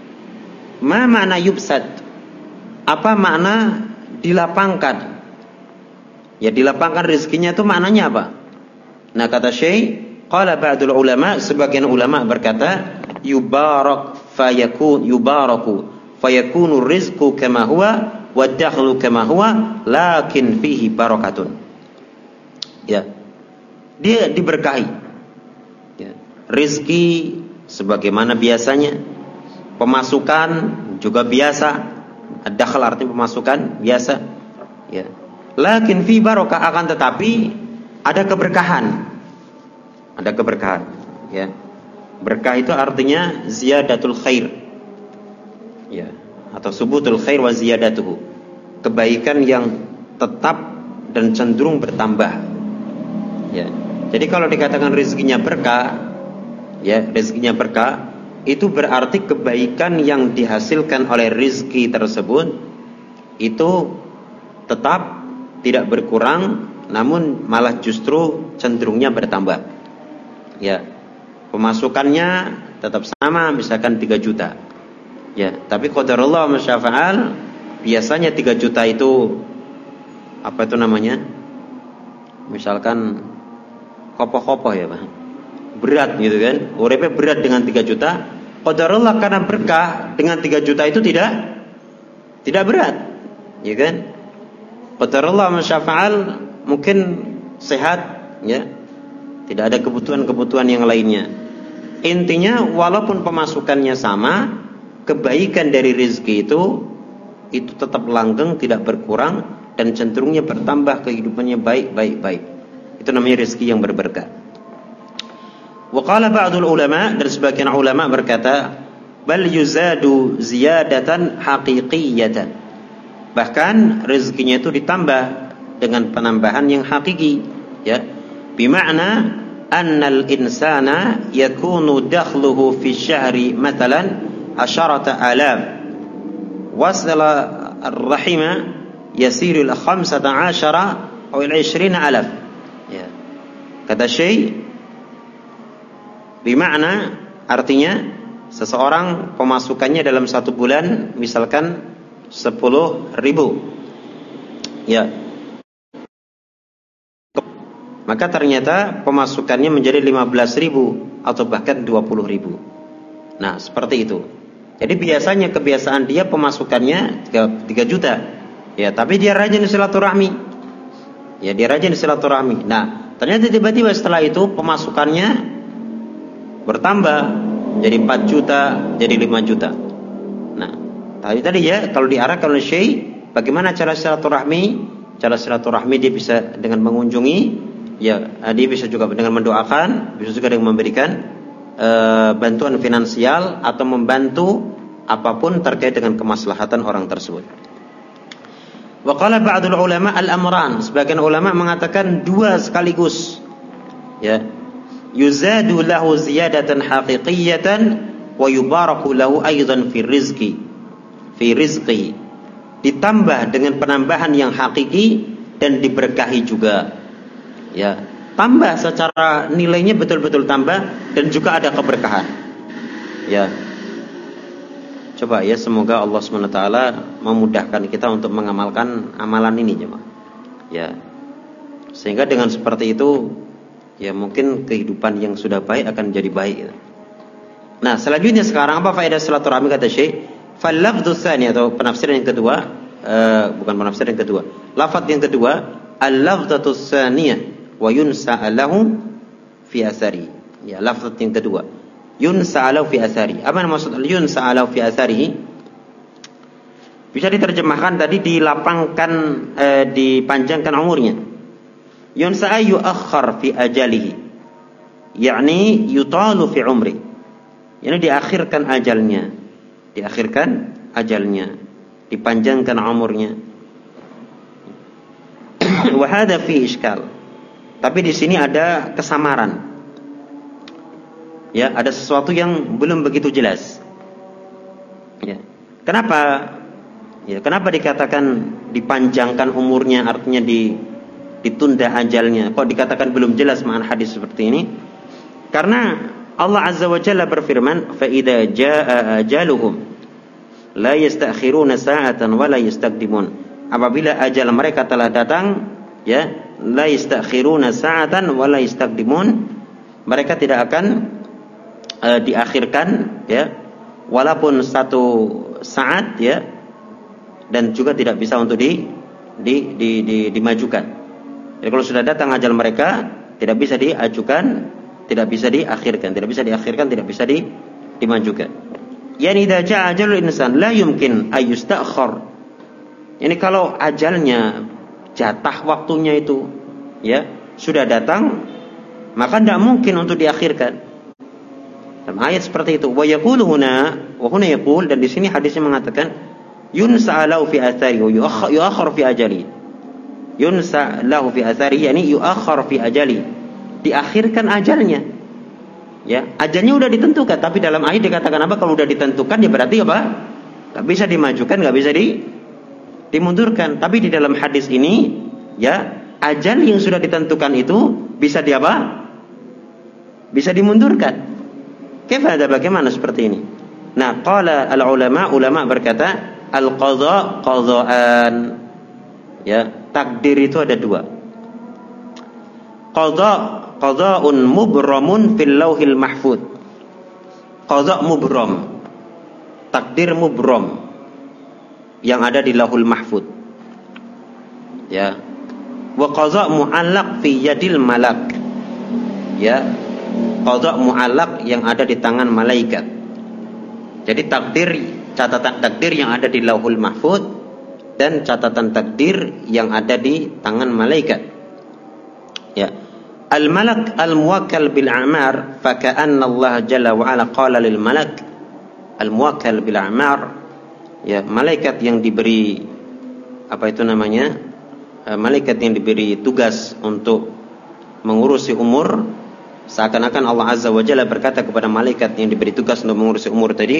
Ma makna yubsad? Apa makna dilapangkan? Ya, dilapangkan rezekinya itu maknanya apa? Nah, kata Syekh, qala ba'dul ulama, sebagian ulama berkata, yubarak fayakun yubaraku fayakunu rizqu kama huwa wa dakhlu kama huwa lakin fihi barakatun. Ya, dia diberkahi, ya, rizki sebagaimana biasanya, pemasukan juga biasa, ad-dakhl artinya pemasukan biasa, ya, lakin fi barakah, akan tetapi ada keberkahan, ada keberkahan, ya. Berkah itu artinya ziyadatul khair, ya, atau subutul khair wa ziyadatuhu, kebaikan yang tetap dan cenderung bertambah, ya. Jadi kalau dikatakan rezekinya berkah, ya, rezekinya berkah, itu berarti kebaikan yang dihasilkan oleh rezeki tersebut itu tetap tidak berkurang, namun malah justru cenderungnya bertambah, ya. Pemasukannya tetap sama, misalkan tiga juta, ya, tapi qadarullah wa masyafa'al, biasanya tiga juta itu apa itu namanya, misalkan kopoh-kopoh, ya Pak, berat gitu kan, uripnya berat dengan tiga juta. Qadarullah karena berkah, dengan tiga juta itu tidak tidak berat, ya kan. Qadarullah masyafa'al, mungkin sehat, ya, tidak ada kebutuhan-kebutuhan yang lainnya. Intinya walaupun pemasukannya sama, kebaikan dari rezeki itu itu tetap langgeng, tidak berkurang, dan cenderungnya bertambah, kehidupannya baik, baik, baik. Itu namanya rezeki yang berberkah. Wa qala ba'dul ulama, dan sebagian ulama berkata, bal yuzadu ziyadatan haqiqiyatan. Bahkan rezekinya itu ditambah dengan penambahan yang hakiki, ya. Bima'na annal insana yakunu dakhluhu fi syahri matalan asharata alaf wasala ar-rahima yasiru ila khamsata ashara atau ila ishrina alaf. Ya. Kata Syekh, bermakna artinya seseorang pemasukannya dalam satu bulan misalkan sepuluh ribu. Ya. Maka ternyata pemasukannya menjadi lima belas ribu atau bahkan dua puluh ribu. Nah, seperti itu. Jadi biasanya kebiasaan dia pemasukannya tiga juta. Ya, tapi dia rajin silaturahmi. Ya, dia rajin silaturahmi. Nah, ternyata tiba-tiba setelah itu pemasukannya bertambah jadi empat juta, jadi lima juta. Nah, tadi tadi ya kalau diarahkan oleh Syekh, bagaimana cara silaturahmi? Cara silaturahmi dia bisa dengan mengunjungi, ya, dia bisa juga dengan mendoakan, bisa juga dengan memberikan uh, bantuan finansial atau membantu apapun terkait dengan kemaslahatan orang tersebut. Wa qala ba'dul ulama al-amran, sebagian ulama mengatakan dua sekaligus. Ya. Yuzadu lahu ziyadatan haqiqiyatan wa yubaraku lahu aidan fi rizqi. Fi rizqi. Ditambah dengan penambahan yang hakiki dan diberkahi juga. Ya, tambah secara nilainya betul-betul tambah dan juga ada keberkahan. Ya. Coba ya, semoga Allah subhanahu wa taala memudahkan kita untuk mengamalkan amalan ini, jemaah. Ya. Sehingga dengan seperti itu, ya mungkin kehidupan yang sudah baik akan jadi baik. Nah, selanjutnya sekarang apa faedah silaturahmi kata Syekh? Fal lafdhu tsani atau penafsiran yang kedua, uh, bukan penafsiran yang kedua. Lafaz yang kedua, al-lafdhatu tsaniyah wa yunsa lahu fi athari. Ya, lafaz yang kedua. Yunsa lahu fi athari. Apa maksud yunsa lahu fi athari? Bisa diterjemahkan tadi dilapangkan, eh, dipanjangkan umurnya. Yunsa yu'akhkhar fi ajalihi. yakni yutalu fi umri. Ini diakhirkan ajalnya. Diakhirkan ajalnya, dipanjangkan umurnya. Wa hadha fi iskal. Tapi di sini ada kesamaran. Ya, ada sesuatu yang belum begitu jelas. Ya. Kenapa? Ya, kenapa dikatakan dipanjangkan umurnya, artinya di ditunda ajalnya? Kok dikatakan belum jelas makna hadis seperti ini? Karena Allah Azza wa Jalla berfirman, "Fa idza jaa ajaluhum la yastakhiruna sa'atan wa la yastaqdimun." Apabila ajal mereka telah datang, ya, la yastakhiruna sa'atan wa la yastaqdimun, mereka tidak akan uh, diakhirkan, ya, walaupun satu saat, ya, dan juga tidak bisa untuk di, di, di, di dimajukan. Jadi kalau sudah datang ajal mereka, tidak bisa diajukan, tidak bisa diakhirkan, tidak bisa diakhirkan, tidak bisa di, dimajukan. Yani idza jaa ajalul insan la yumkin ayustakhir. Ini kalau ajalnya, jatah waktunya itu, ya, sudah datang, maka tidak mungkin untuk diakhirkan. Dalam ayat seperti itu, wa yaqulu huna, wa huna yaqul, dan di sini hadisnya mengatakan yunsa lahu fi athari wa yu'akhkhar fi ajali. Yunsa lahu fi athari, yani yu'akhkhar fi ajali. Diakhirkan ajalnya. Ya, ajalnya sudah ditentukan, tapi dalam ayat dikatakan apa? Kalau sudah ditentukan, ya berarti apa? Enggak bisa dimajukan, enggak bisa di dimundurkan. Tapi di dalam hadis ini, ya, ajal yang sudah ditentukan itu bisa di apa? Bisa dimundurkan. Kaifa, bagaimana seperti ini? Nah, qala al-ulama, ulama berkata, al-qadha qadhaan. Ya, takdir itu ada dua. Qadha, qadha'un mubramun fil lauhil mahfuz. Qadha' mubram. Takdir mubram yang ada di lauhul mahfuz. Ya. Wa qadha' mu'allaq fi yadil malak. Ya. Qadha' mu'allaq yang ada di tangan malaikat. Jadi takdir, catatan takdir yang ada di lauhul mahfuz dan catatan takdir yang ada di tangan malaikat. Ya. Al-malak al-muwakkal bil a'mar, fa ka'anna Allah jalla wa ala qala lil malak al-muwakkal bil a'mar, ya, malaikat yang diberi apa itu namanya? Malaikat yang diberi tugas untuk mengurusi umur, seakan-akan Allah Azza wa Jalla berkata kepada malaikat yang diberi tugas untuk mengurusi umur tadi,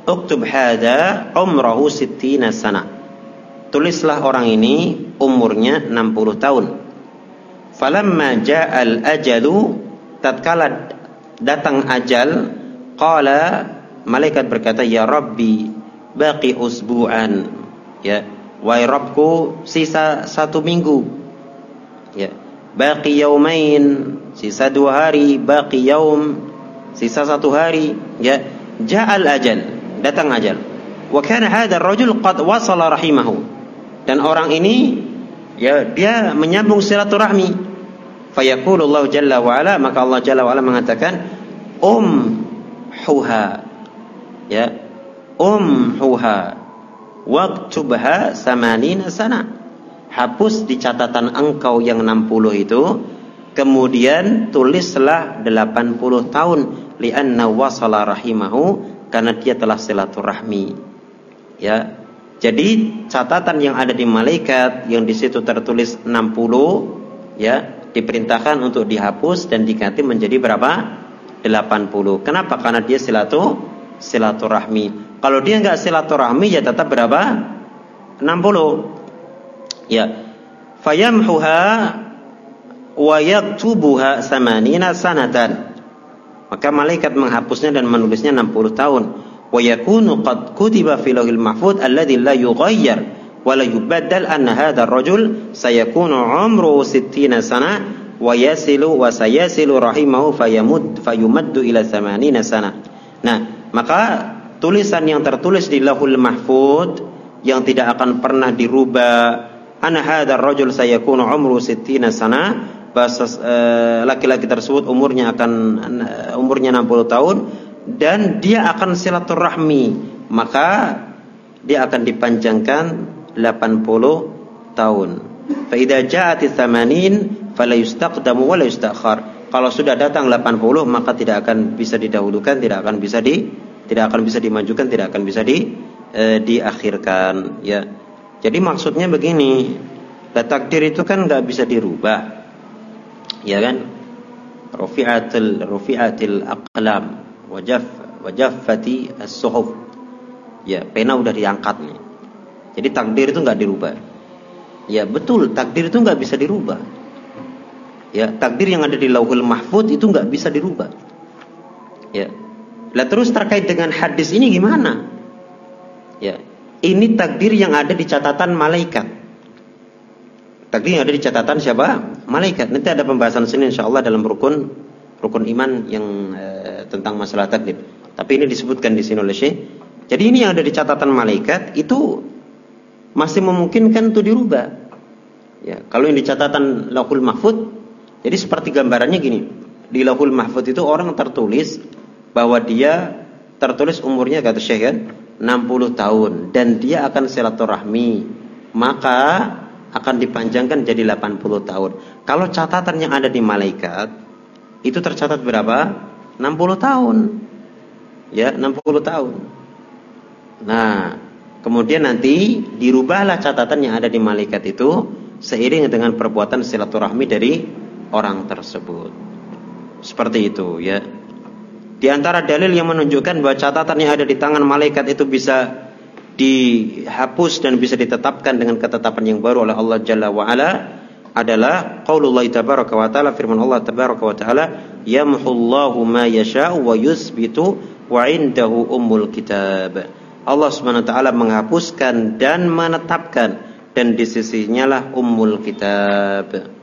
uktub hadza umrahu sittina sana. Tulislah orang ini umurnya enam puluh tahun. Falamma ja'al ajalu, tatkala datang ajal, qala, malaikat berkata, ya Rabbi baqi usbu'an, ya, wahai Rabbku sisa satu minggu, ya, baqi yaumain, sisa dua hari, baqi yaum, sisa satu hari, ya, ja'al ajal, datang ajal. Wa kana hadzal rajul qad wasala rahimahu, dan orang ini, ya, dia menyambung silaturahmi. Fayaqulullahu jalla wa ala, maka Allah jalla wa ala mengatakan, um huha, ya, um huha waktubha samanina sana. Hapus di catatan engkau yang enam puluh itu, kemudian tulislah delapan puluh tahun, li'anna wasala rahimahu, karena dia telah silaturahmi. Ya. Jadi catatan yang ada di malaikat yang di situ tertulis enam puluh, ya, diperintahkan untuk dihapus dan diganti menjadi berapa? delapan puluh. Kenapa? Karena dia silatu silaturahmi. Kalau dia enggak silaturahmi, ya tetap berapa? enam puluh. Ya. Fayamhuha wa yaktubuha samanina sanatan. Maka malaikat menghapusnya dan menulisnya enam puluh tahun. Wa yakunu qad kutiba fil lauhil mahfuz alladzi la yughayyar wa la yubaddal anna hadzal rajul sayakunu umruhu sittina sana wa yasilu wa sayasilu rahimahu fayamud fayumaddu ila samanina sana. Nah, maka tulisan yang tertulis di lauhul mahfuz yang tidak akan pernah dirubah, anna hadzal rajul sayakunu umruhu sittina sana, bahasa uh, laki-laki tersebut umurnya akan uh, umurnya enam puluh tahun dan dia akan silaturahmi, maka dia akan dipanjangkan delapan puluh tahun. Fa idza ja'atis tsamanin fala yustaqdamu wa la yustakhar. Kalau sudah datang delapan puluh, maka tidak akan bisa didahulukan, tidak akan bisa di tidak akan bisa dimajukan, tidak akan bisa di eh, diakhirkan, ya. Jadi maksudnya begini, takdir itu kan enggak bisa dirubah. Ya kan? Rufi'atil rufi'atil aqlam wajaf wajaffati as-suhuf. Ya, pena udah diangkat nih. Jadi takdir itu enggak dirubah. Ya, betul, takdir itu enggak bisa dirubah. Ya, takdir yang ada di Lauhul Mahfuz itu enggak bisa dirubah. Ya. Lah terus terkait dengan hadis ini gimana? Ya, ini takdir yang ada di catatan malaikat. Takdir yang ada di catatan siapa? Malaikat. Nanti ada pembahasan sini insyaallah dalam rukun rukun iman yang eh, tentang masalah takdir. Tapi ini disebutkan di sini oleh Syekh. Jadi ini yang ada di catatan malaikat itu masih memungkinkan untuk dirubah. Ya, kalau yang di catatan Lauhul Mahfuz, jadi seperti gambarannya gini. Di Lauhul Mahfuz itu orang tertulis bahwa dia tertulis umurnya kata Syekh kan enam puluh tahun dan dia akan silaturahmi, maka akan dipanjangkan jadi delapan puluh tahun. Kalau catatan yang ada di malaikat itu tercatat berapa? enam puluh tahun. Ya, enam puluh tahun. Nah, kemudian nanti dirubahlah catatan yang ada di malaikat itu seiring dengan perbuatan silaturahmi dari orang tersebut. Seperti itu, ya. Di antara dalil yang menunjukkan bahwa catatan yang ada di tangan malaikat itu bisa dihapus dan bisa ditetapkan dengan ketetapan yang baru oleh Allah Jalla wa Ala adalah qaulullah tabaraka wa taala, firman Allah tabaraka wa taala, yamhullahu ma yasha'u wa yusbitu wa indahu ummul kitab. Allah Subhanahu wa taala menghapuskan dan menetapkan dan di sisinya lah ummul kitab.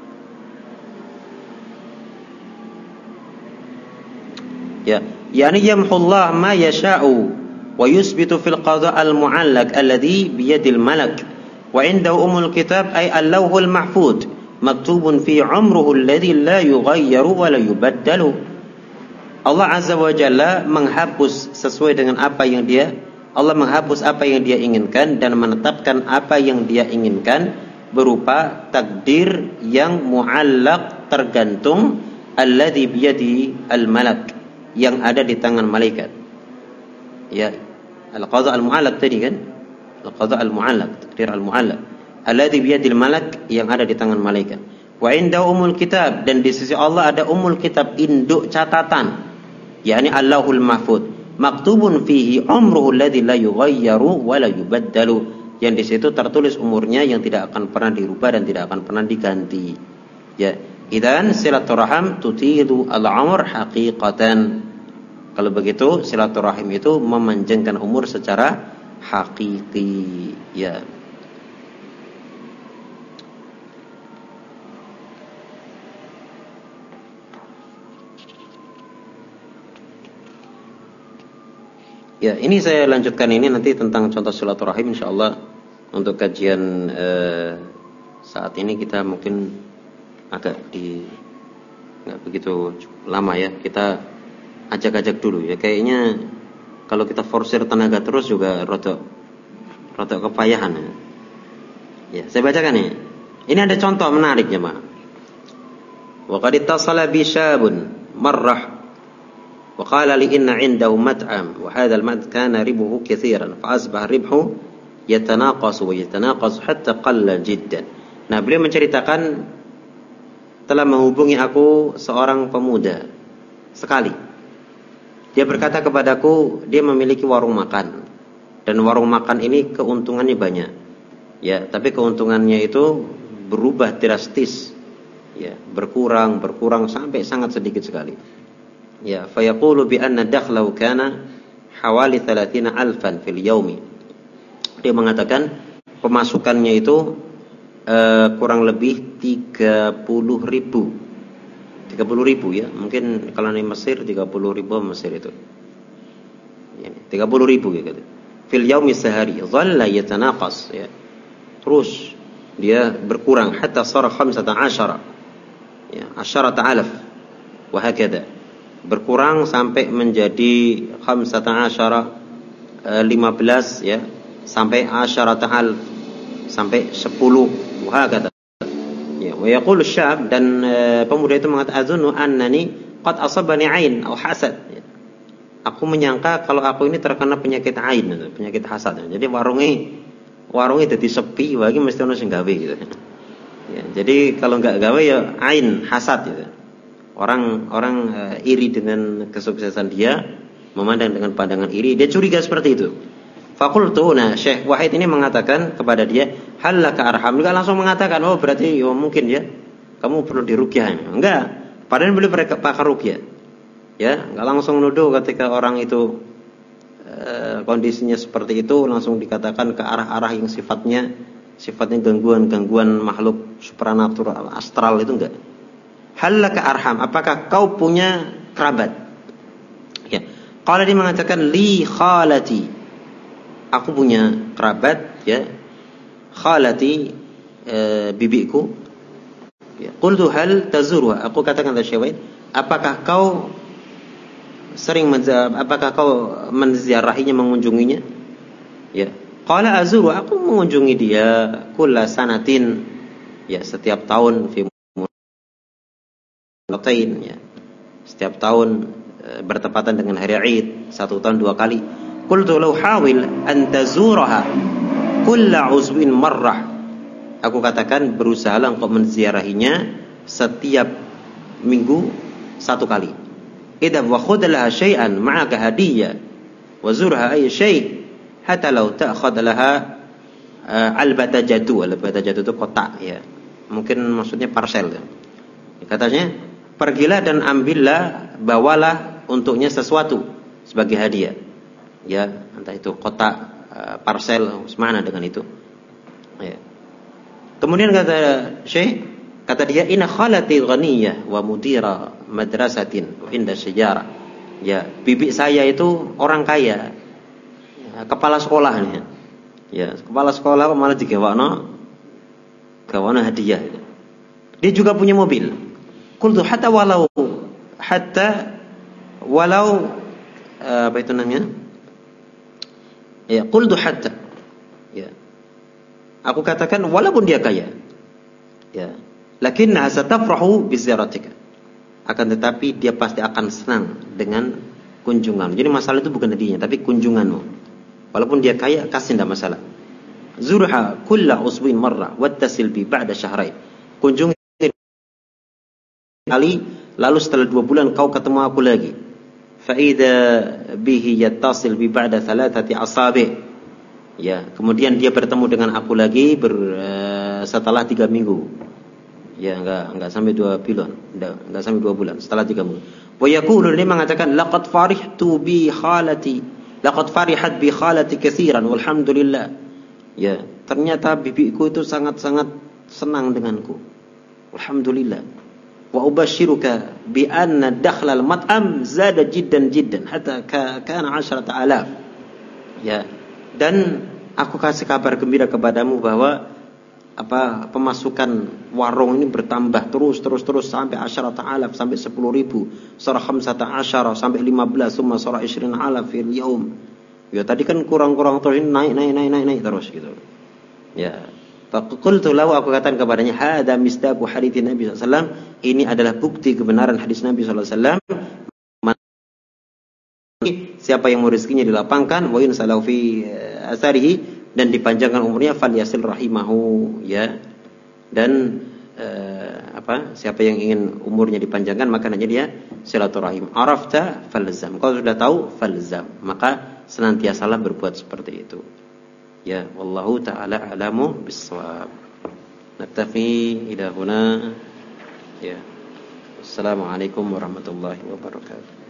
Ya, yani yamhullah ma yasha'u wa yusbitu fil qada' al-mu'allaq alladhi bi yadil malak wa indahu ummul kitab ay al-lawhul mahfuz maktubun fi umruhu alladhi la yughayyaru wa la yubaddalu. Allah Azza wa Jalla menghapus sesuai dengan apa yang dia Allah menghapus apa yang dia inginkan dan menetapkan apa yang dia inginkan berupa takdir yang mu'allaq tergantung alladhi bi yadi al-malak yang ada di tangan malaikat. Ya, al-qadha al-mu'allaq tadi kan? Al-qadha al-mu'allaq, takdir al-mu'allaq. Alladhi bi yadil malak, yang ada di tangan malaikat. Wa inda umul kitab, dan di sisi Allah ada umul kitab, induk catatan. yakni Allahul Mahfuz. maktubun fihi umruhu alladhi la yughayyaru wa la yubaddalu, yang di situ tertulis umurnya yang tidak akan pernah dirubah dan tidak akan pernah diganti. Ya, idzan silaturahim tutidu al-umr haqiqatan. Kalau begitu silaturahim itu memanjangkan umur secara hakiki. Ya. Ya, ini saya lanjutkan ini nanti tentang contoh silaturahim insyaallah untuk kajian eh, saat ini kita mungkin agak di nggak begitu lama ya. Kita ajak-ajak dulu ya. Kayaknya kalau kita forsir tenaga terus juga rodok rodok kepayahan ya. Ya, saya bacakan nih. Ini ada contoh menarik ya, Pak. Wa qad ittasala bi syabun marrah وقال لي إن عنده مطعم وهذا المطعم كان ربحه كثيرا فأصبح ربحه يتناقص ويتناقص حتى قل جدا. Nah, beliau menceritakan telah menghubungi aku seorang pemuda sekali. Dia berkata kepadaku dia memiliki warung makan dan warung makan ini keuntungannya banyak. Ya, tapi keuntungannya itu berubah drastis. Ya, berkurang, berkurang sampai sangat sedikit sekali. Ya, fayaqulu bi anna dakhlahu kana hawali thalathina alfan fil yaumi. Dia mengatakan pemasukannya itu uh, kurang lebih tiga puluh ribu. tiga puluh ribu ya. Mungkin kalau di Mesir tiga puluh ribu Mesir itu. Ya, tiga puluh ribu ya gitu. Fil yaumi sehari. Dhalla yatanaqas ya. Terus dia berkurang hatta sara khamsata asyara. Ya, asyarata alaf. Wa hakadha. Berkurang sampai menjadi khamsata asyara, lima belas ya, sampai asyarata alf, sampai sepuluh. Wah kata. Ya, wa yaqulu syab, dan e, pemuda itu mengatakan azunnu annani qad asabani ain aw hasad. Ya. Aku menyangka kalau aku ini terkena penyakit ain, penyakit hasad. Jadi warungnya warungnya jadi sepi, bagi mesti ono sing gawe gitu. Ya, jadi kalau enggak gawe ya ain, hasad gitu. Orang orang uh, iri dengan kesuksesan dia, memandang dengan pandangan iri, dia curiga seperti itu. Fakultu, nah Syekh Wahid ini mengatakan kepada dia, halaka arham. Enggak langsung mengatakan, oh berarti oh, mungkin ya kamu perlu diruqyah. Enggak, padahal beliau pakar ruqyah. Ya, enggak langsung nuduh ketika orang itu uh, kondisinya seperti itu langsung dikatakan ke arah-arah yang sifatnya sifatnya gangguan-gangguan makhluk supranatural, astral itu enggak. Halaka arham, apakah kau punya kerabat? Ya. Kalau dia mengatakan li khalati, aku punya kerabat ya. Khalati e, bibiku. Ya. Qultu hal tazurha, aku katakan kepada Syekh, apakah kau sering apakah kau menziarahinya, mengunjunginya? Ya. Qala azuru, aku mengunjungi dia kulla sanatin, ya setiap tahun fi ya. Setiap tahun e, bertepatan dengan hari Id, satu tahun dua kali. Qultu law hawil an tazuraha kulla uzwin marrah. Aku katakan berusahalah engkau menziarahinya setiap minggu satu kali. Idza wa khudh laha syai'an ma'aka hadiyah wa zurha ay syai' hatta law ta'khudh laha uh, albata jadu. Albata jadu itu kotak ya. Mungkin maksudnya parcel ya. Katanya pergilah dan ambillah, bawalah untuknya sesuatu sebagai hadiah. Ya, entah itu kotak, parcel, semana dengan itu. Ya. Kemudian kata Syekh, kata dia, inna khalati ghaniyah wa mudira madrasatin wa inda syajara. Ya, bibi saya itu orang kaya, ya, kepala sekolah nih. Ya, kepala sekolah malah digawakno gawana hadiah. Dia juga punya mobil. Qultu hatta walau hatta walau uh, apa itu namanya? Ya, qultu hatta. Ya. Aku katakan walaupun dia kaya. Ya. Lakinna satafrahu bi ziyaratika. Akan tetapi dia pasti akan senang dengan kunjungan. Jadi masalah itu bukan hadiahnya tapi kunjunganmu. Walaupun dia kaya, kasih tidak masalah. Zurha kulla usbuin marrah wattasil bi ba'da syahrain. Kunjungi kali, lalu setelah dua bulan kau ketemu aku lagi. فإذا به يتصل ببعد ثلاثة أصابع. Ya, kemudian dia bertemu dengan aku lagi ber, uh, setelah tiga minggu. Ya, enggak enggak sampai dua bulan, enggak, enggak sampai dua bulan, setelah tiga minggu. Wa yaqulu, dia mengatakan laqad farihtu bi khalati, laqad farihat bi khalati katsiran walhamdulillah. Ya, ternyata bibiku itu sangat-sangat senang denganku. Alhamdulillah. Wa ubashiruka bi anna dakhlal mat'am zada jiddan jiddan hatta kana asharata alaf. Ya. Dan aku kasih kabar gembira kepadamu bahwa apa pemasukan warung ini bertambah terus terus terus sampai asharata alaf, sampai sepuluh ribu, surah khamsata asyara sampai lima belas, summa surah ishrina alaf fil yaum. Ya tadi kan kurang-kurang terus ini naik naik naik naik naik terus gitu. Ya. Faqultu lahu, aku katakan kepadanya, hada misdaqu hadits Nabi sallallahu alaihi wasallam, ini adalah bukti kebenaran hadis Nabi sallallahu alaihi wasallam. Siapa yang mau rezekinya dilapangkan, wa yunsalahu fi asarihi, dan dipanjangkan umurnya, falyasil rahimahu, ya. Dan uh, apa? Siapa yang ingin umurnya dipanjangkan, maka hanya dia silaturahim. Arafta falzam. Kalau sudah tahu, falzam. Maka senantiasalah berbuat seperti itu. Ya, wallahu taala alamu bissawab. Naktafi ila huna. Ya. Assalamualaikum warahmatullahi wabarakatuh.